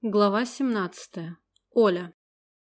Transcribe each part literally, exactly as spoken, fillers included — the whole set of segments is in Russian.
Глава семнадцатая. Оля.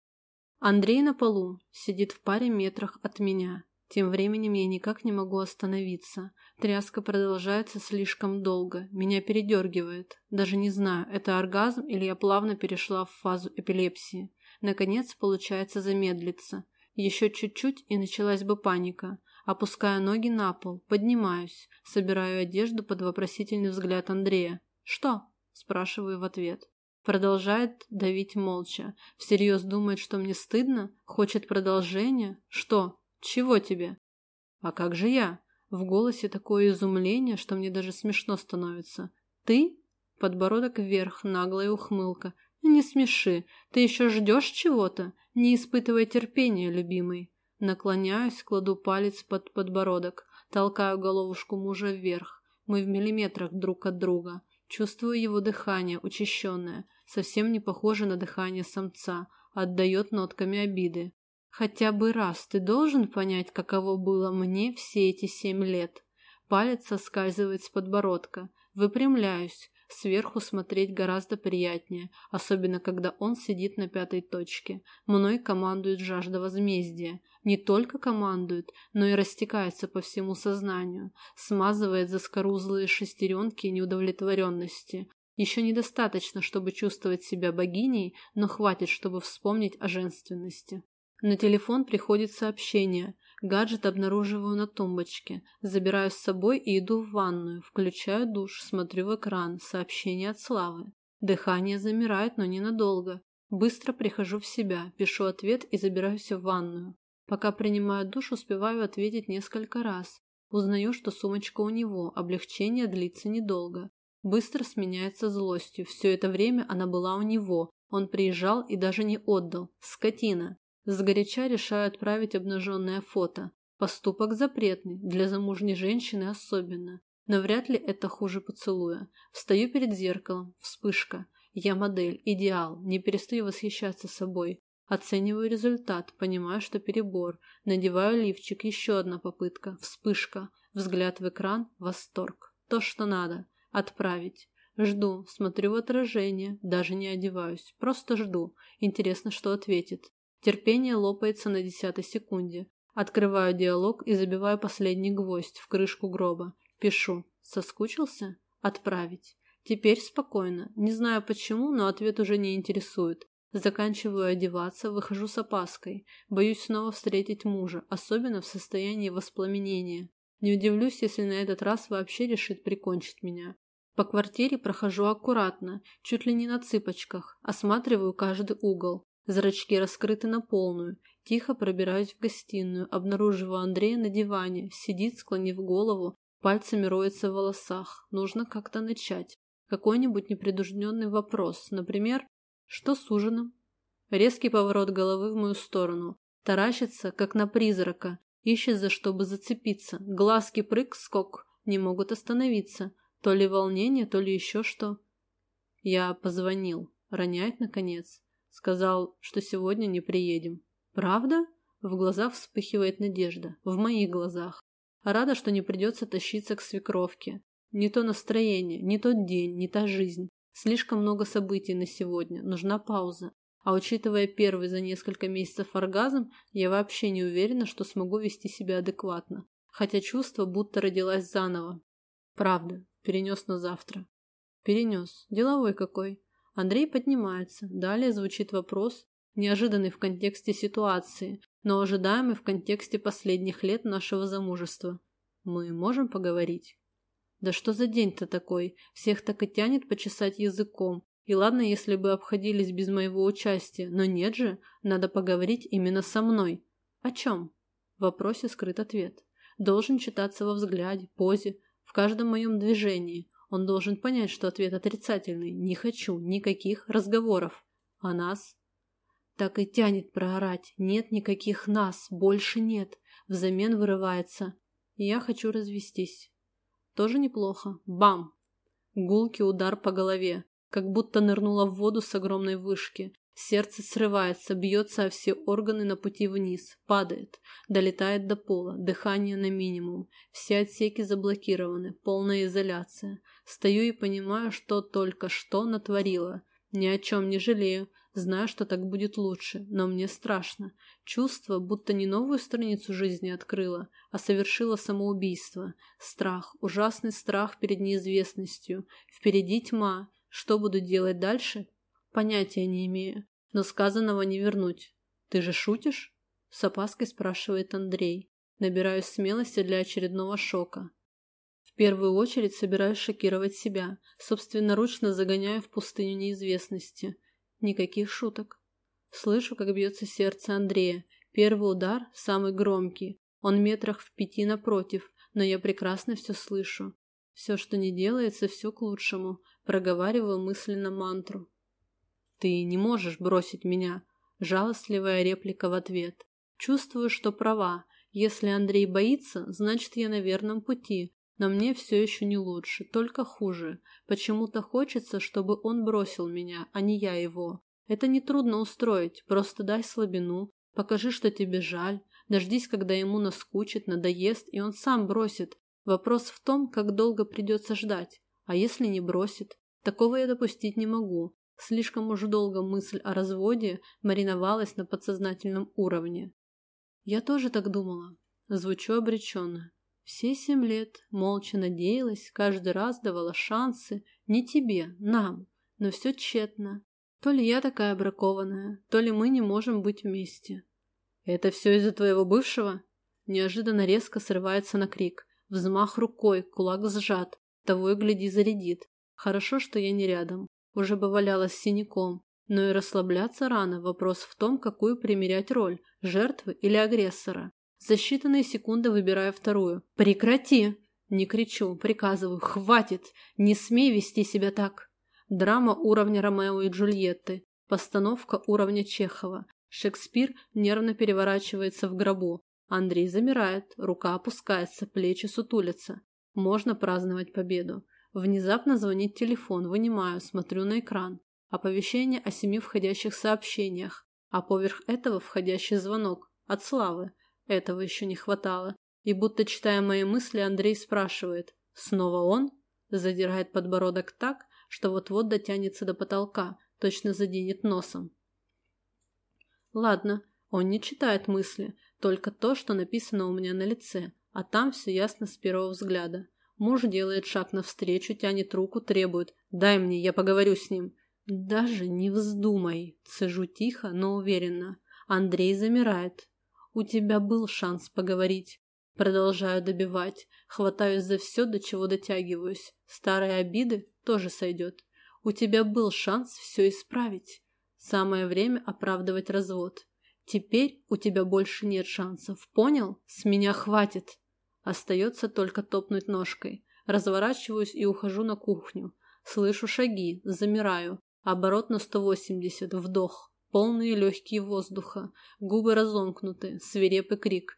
Андрей на полу, сидит в паре метрах от меня. Тем временем я никак не могу остановиться. Тряска продолжается слишком долго. Меня передергивает. Даже не знаю, это оргазм или я плавно перешла в фазу эпилепсии. Наконец получается замедлиться. Еще чуть-чуть и началась бы паника. Опускаю ноги на пол, поднимаюсь, собираю одежду под вопросительный взгляд Андрея. «Что?» – спрашиваю в ответ. Продолжает давить молча. Всерьез думает, что мне стыдно? Хочет продолжения? Что? Чего тебе? А как же я? В голосе такое изумление, что мне даже смешно становится. Ты? Подбородок вверх, наглая ухмылка. Не смеши. Ты еще ждешь чего-то? Не испытывай терпения, любимый. Наклоняюсь, кладу палец под подбородок. Толкаю головушку мужа вверх. Мы в миллиметрах друг от друга. Чувствую его дыхание, учащенное, совсем не похоже на дыхание самца, отдает нотками обиды. Хотя бы раз ты должен понять, каково было мне все эти семь лет. Палец соскальзывает с подбородка. Выпрямляюсь. Сверху смотреть гораздо приятнее, особенно когда он сидит на пятой точке. Мной командует жажда возмездия. Не только командует, но и растекается по всему сознанию, смазывает заскорузлые шестеренки неудовлетворенности. Еще недостаточно, чтобы чувствовать себя богиней, но хватит, чтобы вспомнить о женственности. На телефон приходит сообщение. Гаджет обнаруживаю на тумбочке. Забираю с собой и иду в ванную. Включаю душ, смотрю в экран. Сообщение от Славы. Дыхание замирает, но ненадолго. Быстро прихожу в себя, пишу ответ и забираюсь в ванную. Пока принимаю душ, успеваю ответить несколько раз. Узнаю, что сумочка у него. Облегчение длится недолго. Быстро сменяется злостью. Все это время она была у него. Он приезжал и даже не отдал. Скотина. Сгоряча решаю отправить обнаженное фото. Поступок запретный, для замужней женщины особенно. Но вряд ли это хуже поцелуя. Встаю перед зеркалом. Вспышка. Я модель, идеал, не перестаю восхищаться собой. Оцениваю результат, понимаю, что перебор. Надеваю лифчик, еще одна попытка. Вспышка. Взгляд в экран, восторг. То, что надо. Отправить. Жду, смотрю в отражение, даже не одеваюсь. Просто жду. Интересно, что ответит. Терпение лопается на десятой секунде. Открываю диалог и забиваю последний гвоздь в крышку гроба. Пишу. Соскучился? Отправить. Теперь спокойно. Не знаю почему, но ответ уже не интересует. Заканчиваю одеваться, выхожу с опаской. Боюсь снова встретить мужа, особенно в состоянии воспламенения. Не удивлюсь, если на этот раз вообще решит прикончить меня. По квартире прохожу аккуратно, чуть ли не на цыпочках, осматриваю каждый угол. Зрачки раскрыты на полную. Тихо пробираюсь в гостиную, обнаруживаю Андрея на диване, сидит, склонив голову, пальцами роется в волосах. Нужно как-то начать. Какой-нибудь непринужденный вопрос, например, что с ужином? Резкий поворот головы в мою сторону. Таращится, как на призрака, ищет за что бы зацепиться. Глазки прыг-скок, не могут остановиться. То ли волнение, то ли еще что. Я позвонил. Роняет наконец. Сказал, что сегодня не приедем. Правда? В глазах вспыхивает надежда. В моих глазах. Рада, что не придется тащиться к свекровке. Не то настроение, не тот день, не та жизнь. Слишком много событий на сегодня. Нужна пауза. А учитывая первый за несколько месяцев оргазм, я вообще не уверена, что смогу вести себя адекватно. Хотя чувство, будто родилась заново. Правда. Перенес на завтра. Перенес. Деловой какой. Андрей поднимается. Далее звучит вопрос, неожиданный в контексте ситуации, но ожидаемый в контексте последних лет нашего замужества. Мы можем поговорить? Да что за день-то такой? Всех так и тянет почесать языком. И ладно, если бы обходились без моего участия, но нет же, надо поговорить именно со мной. О чем? В вопросе скрыт ответ. Должен читаться во взгляде, позе, в каждом моем движении. Он должен понять, что ответ отрицательный. Не хочу никаких разговоров. А нас? Так и тянет проорать. Нет никаких нас. Больше нет. Взамен вырывается. Я хочу развестись. Тоже неплохо. Бам! Гулкий удар по голове. Как будто нырнула в воду с огромной вышки. Сердце срывается, бьется о все органы на пути вниз, падает, долетает до пола, дыхание на минимум, все отсеки заблокированы, полная изоляция. Стою и понимаю, что только что натворила. Ни о чем не жалею. Знаю, что так будет лучше, но мне страшно. Чувство, будто не новую страницу жизни открыла, а совершила самоубийство. Страх, ужасный страх перед неизвестностью. Впереди тьма. Что буду делать дальше? Понятия не имею. Но сказанного не вернуть. Ты же шутишь? С опаской спрашивает Андрей. Набираюсь смелости для очередного шока. В первую очередь собираюсь шокировать себя. Собственноручно загоняю в пустыню неизвестности. Никаких шуток. Слышу, как бьется сердце Андрея. Первый удар самый громкий. Он метрах в пяти напротив, но я прекрасно все слышу. Все, что не делается, все к лучшему. Проговариваю мысленно мантру. Ты не можешь бросить меня. Жалостливая реплика в ответ. Чувствую, что права. Если Андрей боится, значит, я на верном пути. Но мне все еще не лучше, только хуже. Почему-то хочется, чтобы он бросил меня, а не я его. Это нетрудно устроить, просто дай слабину, покажи, что тебе жаль, дождись, когда ему наскучит, надоест, и он сам бросит. Вопрос в том, как долго придется ждать. А если не бросит? Такого я допустить не могу. Слишком уж долго мысль о разводе мариновалась на подсознательном уровне. Я тоже так думала. Звучу обреченно. Все семь лет молча надеялась, каждый раз давала шансы. Не тебе, нам. Но все тщетно. То ли я такая бракованная, то ли мы не можем быть вместе. Это все из-за твоего бывшего? Неожиданно резко срывается на крик. Взмах рукой, кулак сжат. Того и гляди зарядит. Хорошо, что я не рядом. Уже бы валялась синяком. Но и расслабляться рано. Вопрос в том, какую примерять роль. Жертвы или агрессора. За считанные секунды выбираю вторую. «Прекрати!» Не кричу, приказываю. «Хватит! Не смей вести себя так!» Драма уровня Ромео и Джульетты. Постановка уровня Чехова. Шекспир нервно переворачивается в гробу. Андрей замирает, рука опускается, плечи сутулятся. Можно праздновать победу. Внезапно звонит телефон, вынимаю, смотрю на экран. Оповещение о семи входящих сообщениях. А поверх этого входящий звонок. От Славы. Этого еще не хватало. И будто читая мои мысли, Андрей спрашивает. «Снова он?» Задирает подбородок так, что вот-вот дотянется до потолка, точно заденет носом. Ладно, он не читает мысли, только то, что написано у меня на лице, а там все ясно с первого взгляда. Муж делает шаг навстречу, тянет руку, требует. «Дай мне, я поговорю с ним». «Даже не вздумай», цежу тихо, но уверенно. Андрей замирает. «У тебя был шанс поговорить». Продолжаю добивать. Хватаюсь за все, до чего дотягиваюсь. Старые обиды тоже сойдет. У тебя был шанс все исправить. Самое время оправдывать развод. Теперь у тебя больше нет шансов. Понял? С меня хватит. Остается только топнуть ножкой. Разворачиваюсь и ухожу на кухню. Слышу шаги, замираю. Оборот на сто восемьдесят, вдох. Полные легкие воздуха, губы разомкнуты, свирепый крик.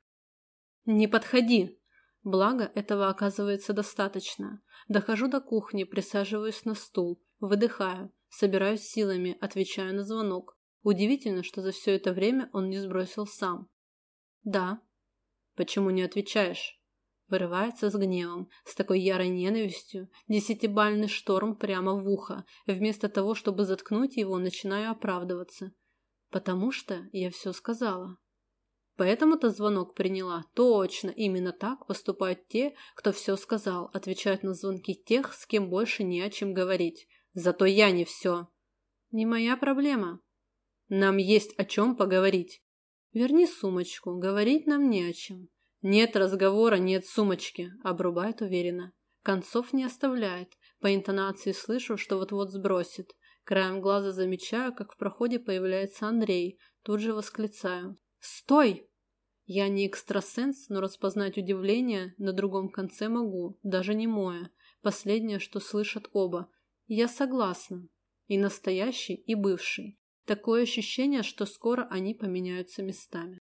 «Не подходи!» Благо, этого оказывается достаточно. Дохожу до кухни, присаживаюсь на стул, выдыхаю, собираюсь силами, отвечаю на звонок. Удивительно, что за все это время он не сбросил сам. «Да». «Почему не отвечаешь?» Вырывается с гневом, с такой ярой ненавистью, десятибальный шторм прямо в ухо. Вместо того, чтобы заткнуть его, начинаю оправдываться. Потому что я все сказала. Поэтому-то звонок приняла. Точно, именно так поступают те, кто все сказал, отвечают на звонки тех, с кем больше не о чем говорить. Зато я не все. Не моя проблема. Нам есть о чем поговорить. Верни сумочку, говорить нам не о чем. Нет разговора, нет сумочки, обрубает уверенно. Концов не оставляет. По интонации слышу, что вот-вот сбросит. Краем глаза замечаю, как в проходе появляется Андрей. Тут же восклицаю. «Стой!» Я не экстрасенс, но распознать удивление на другом конце могу, даже немое. Последнее, что слышат оба. Я согласна. И настоящий, и бывший. Такое ощущение, что скоро они поменяются местами.